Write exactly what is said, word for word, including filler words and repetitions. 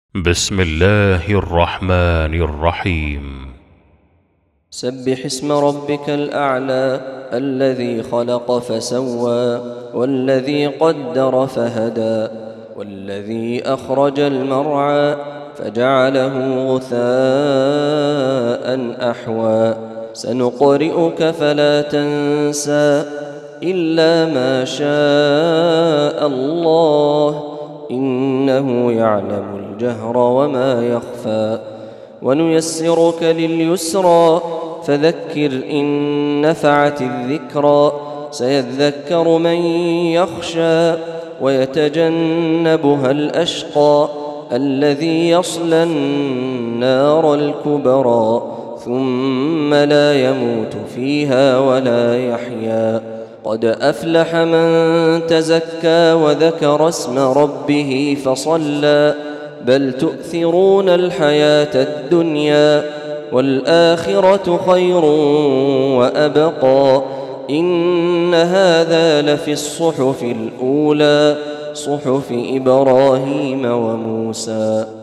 بسم الله الرحمن الرحيم. سبح اسم ربك الأعلى الذي خلق فسوى والذي قدر فهدى والذي أخرج المرعى فجعله غثاء أحوى سنقرئك فلا تنسى إلا ما شاء الله إنه يعلم الجهر وما يخفى ونيسرك لليسرى فذكر إن نفعت الذكرى سيذكر من يخشى ويتجنبها الأشقى الذي يصلى النار الكبرى ثم لا يموت فيها ولا يحيا قد أفلح من تزكى وذكر اسم ربه فصلى بل تؤثرون الحياة الدنيا والآخرة خير وأبقى إن هذا لفي الصحف الأولى صحف إبراهيم وموسى.